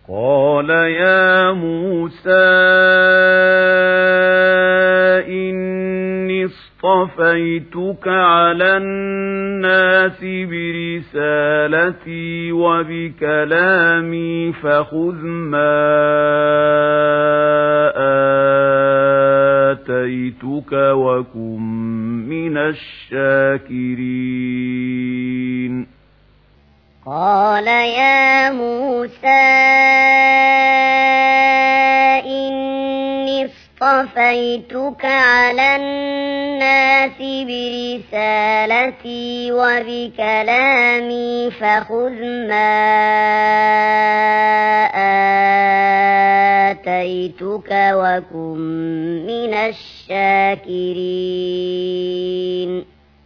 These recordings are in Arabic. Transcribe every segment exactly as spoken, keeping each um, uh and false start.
قال يا موسى إني اصطفيتك على الناس برسالتي وبكلامي فخذ ما آتيتك وكن من الشاكرين. قال يا موسى إني اصطفيتك على الناس برسالتي وبكلامي فخذ ما آتيتك وكن من الشاكرين.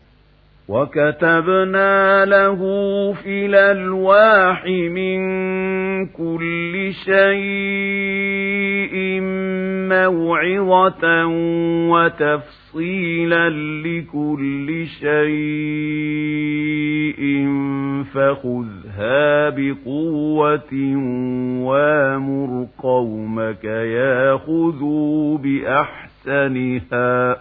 وكتبنا له في الألواح من كل شيء موعظة وتفصيلا لكل شيء فخذها بقوة وامر قومك ياخذوا بأحسنها.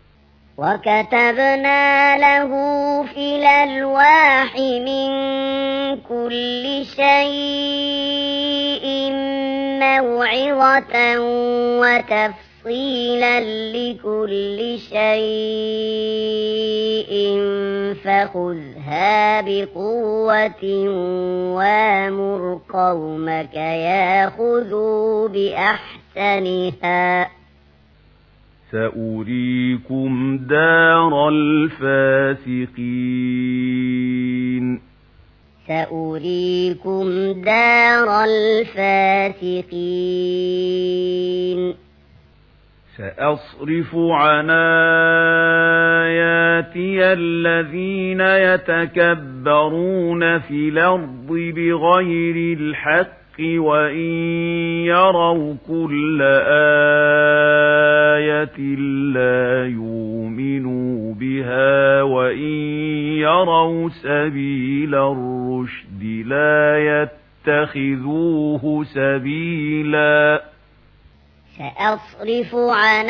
وكتبنا له في الألواح من كل شيء موعظة وتفصيلا لكل شيء فخذها بقوة وامر قومك ياخذوا بأحسنها. سأريكم دار الفاسقين. سأريكم دار الفاسقين. سأصرف عن آياتي الذين يتكبرون في الأرض بغير الحق وإن يروا كل آية لا يؤمنوا بها وإن يروا سبيل الرشد لا يتخذوه سبيلا. سأصرف عن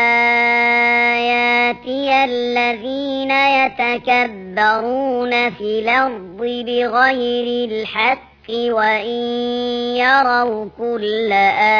آياتي الذين يتكبرون في الأرض بغير الحق وإن يروا كل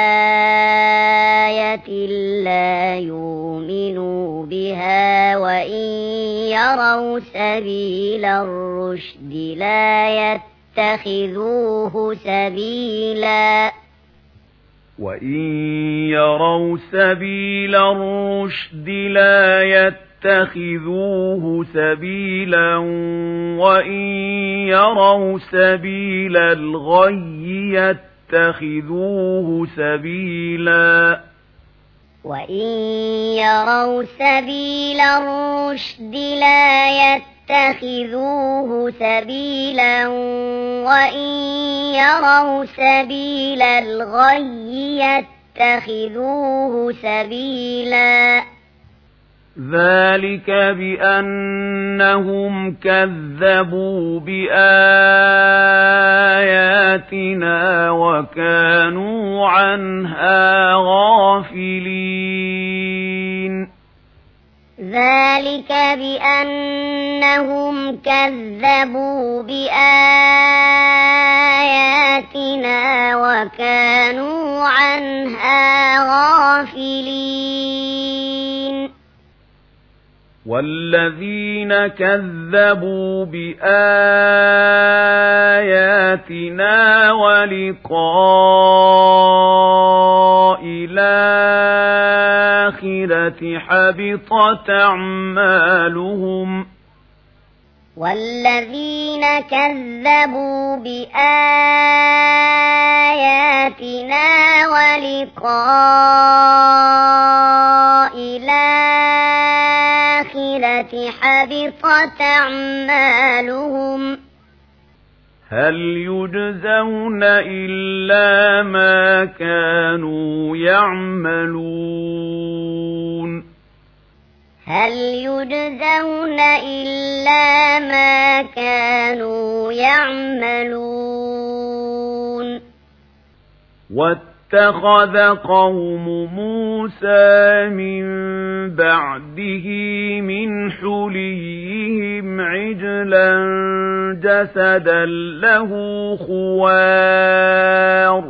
آية لا يؤمنوا بها وإن يروا سبيل الرشد لا يتخذوه سبيلا. وإن يروا سبيل الرشد لا يتخذوه سبيلا وإن يروا سبيل الغي يتخذوه سبيلا. وإن يروا سبيل الرشد لا يتخذوه سبيلا وإن يروا سبيل الغي يتخذوه سبيلا. ذلك بأنهم كذبوا بآياتنا وكانوا عنها غافلين. ذلك بأنهم كذبوا بآياتنا وكانوا عنها غافلين. والذين كذبوا بآياتنا ولقاء الآخرة حبطت أعمالهم. والذين كذبوا بآياتنا ولقاء الآخرة حبطت أعمالهم. هل يجزون إلا ما كانوا يعملون. هل يجزون إلا ما كانوا يعملون. واتخذ قوم موسى من بعده من حليهم عجلا جسدا له خوار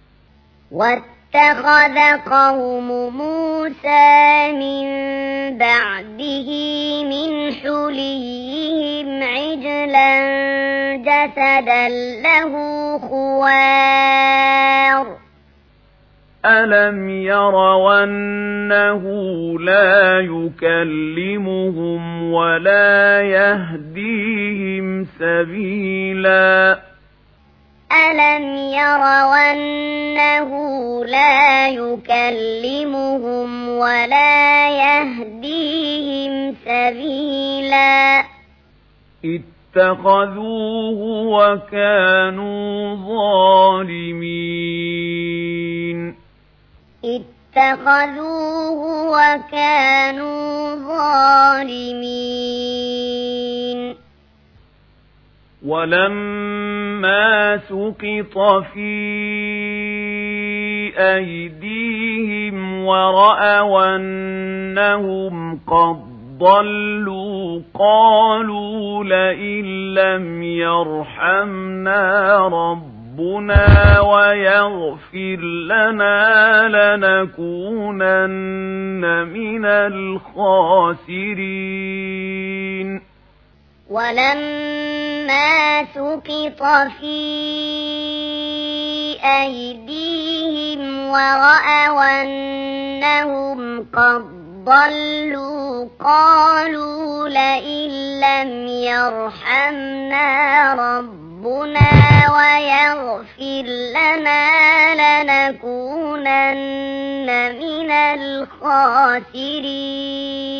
واتخذ قوم موسى من بعده من حليهم عجلا جسدا له خوار ألم يروا أنه لا يكلمهم ولا يهديهم سبيلا ألم يروا أنه لا يكلمهم ولا يهديهم سبيلا اتخذوه وكانوا ظالمين اتخذوه وكانوا ظالمين ولما سقط في أيديهم ورأوا أنهم قد ضلوا قالوا لئن لم يرحمنا ربنا ويغفر لنا لنكونن من الخاسرين ولما سقط في أيديهم ورأوا أنهم قد ضلوا قالوا لئن لم يرحمنا ربنا ويغفر لنا لنكونن من الخاسرين